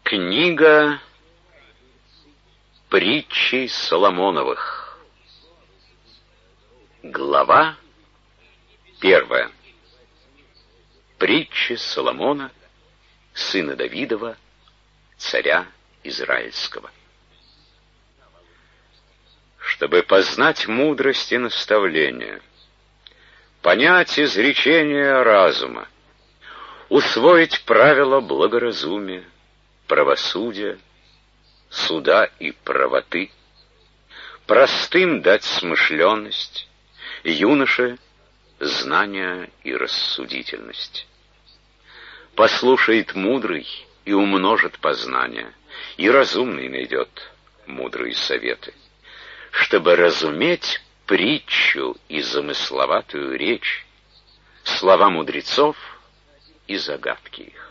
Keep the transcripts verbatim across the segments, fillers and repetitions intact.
Книга притчей Соломоновых. Глава первая. Притчи Соломона, сына Давидова, царя Израильского. Чтобы познать мудрость и наставление, понять изречения разума, усвоить правила благоразумия, правосудия, суда и правоты, простым дать смышленность, юноше знания и рассудительность. Послушает мудрый и умножит познание, и разумный найдет мудрые советы. Чтобы разуметь притчу и замысловатую речь, слова мудрецов и загадки их.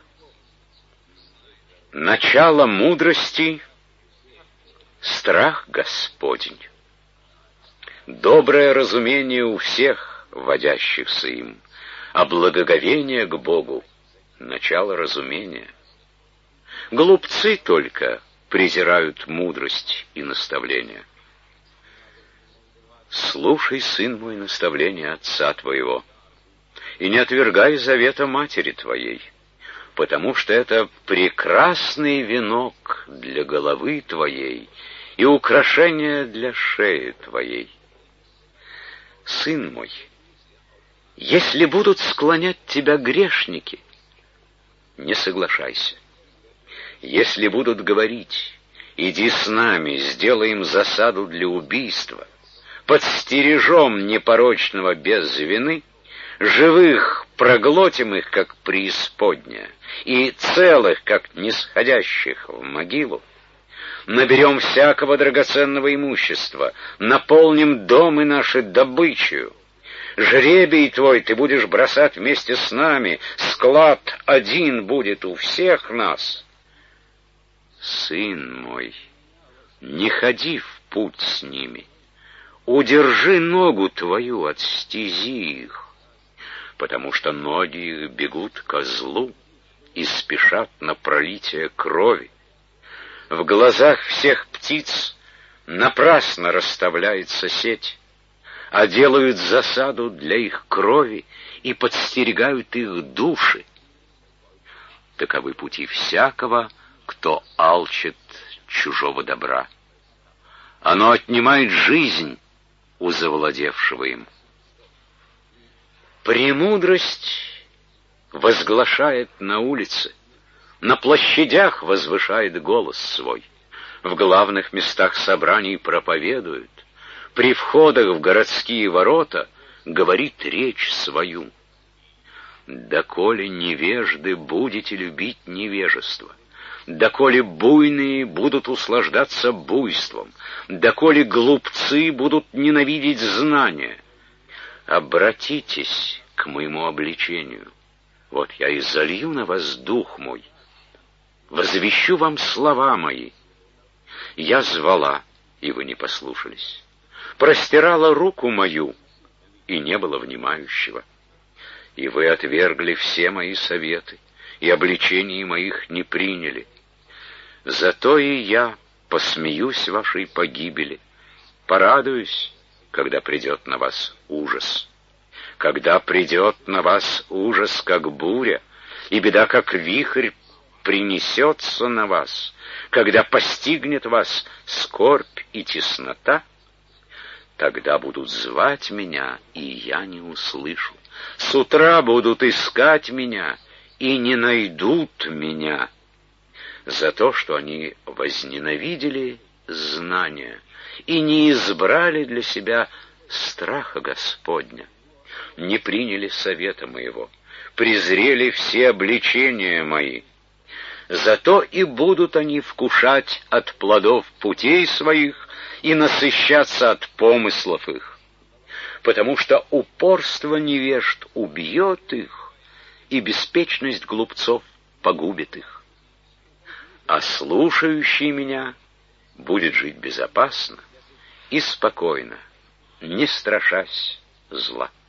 Начало мудрости — страх Господень. Доброе разумение у всех, водящихся им, а благоговение к Богу — начало разумения. Глупцы только презирают мудрость и наставление. Слушай, сын мой, наставление отца твоего, и не отвергай завета матери твоей, потому что это прекрасный венок для головы твоей и украшение для шеи твоей. Сын мой, если будут склонять тебя грешники, не соглашайся. Если будут говорить: иди с нами, сделаем засаду для убийства, подстережем непорочного без вины, живых проглотим их, как преисподняя, и целых, как нисходящих в могилу, наберем всякого драгоценного имущества, наполним домы наши добычею. Жребий твой ты будешь бросать вместе с нами, склад один будет у всех нас. Сын мой, не ходи в путь с ними, удержи ногу твою от стези их, потому что ноги их бегут ко злу и спешат на пролитие крови. В глазах всех птиц напрасно расставляется сеть, а делают засаду для их крови и подстерегают их души. Таковы пути всякого, кто алчит чужого добра. Оно отнимает жизнь у завладевшего им. Премудрость возглашает на улице, на площадях возвышает голос свой, в главных местах собраний проповедует, при входах в городские ворота говорит речь свою. Доколе невежды будете любить невежество, доколе буйные будут услаждаться буйством, доколе глупцы будут ненавидеть знания, обратитесь к моему обличению. Вот я и залью на вас дух мой, возвещу вам слова мои. Я звала, и вы не послушались, простирала руку мою, и не было внимающего. И вы отвергли все мои советы, и обличений моих не приняли. Зато и я посмеюсь вашей погибели, порадуюсь, когда придет на вас ужас. Когда придет на вас ужас, как буря, и беда, как вихрь, принесется на вас, когда постигнет вас скорбь и теснота, тогда будут звать меня, и я не услышу. С утра будут искать меня, и не найдут меня, за то, что они возненавидели знания и не избрали для себя страха Господня, не приняли совета моего, презрели все обличения мои. Зато и будут они вкушать от плодов путей своих и насыщаться от помыслов их, потому что упорство невежд убьет их, и беспечность глупцов погубит их. А слушающий меня будет жить безопасно и спокойно, не страшась зла.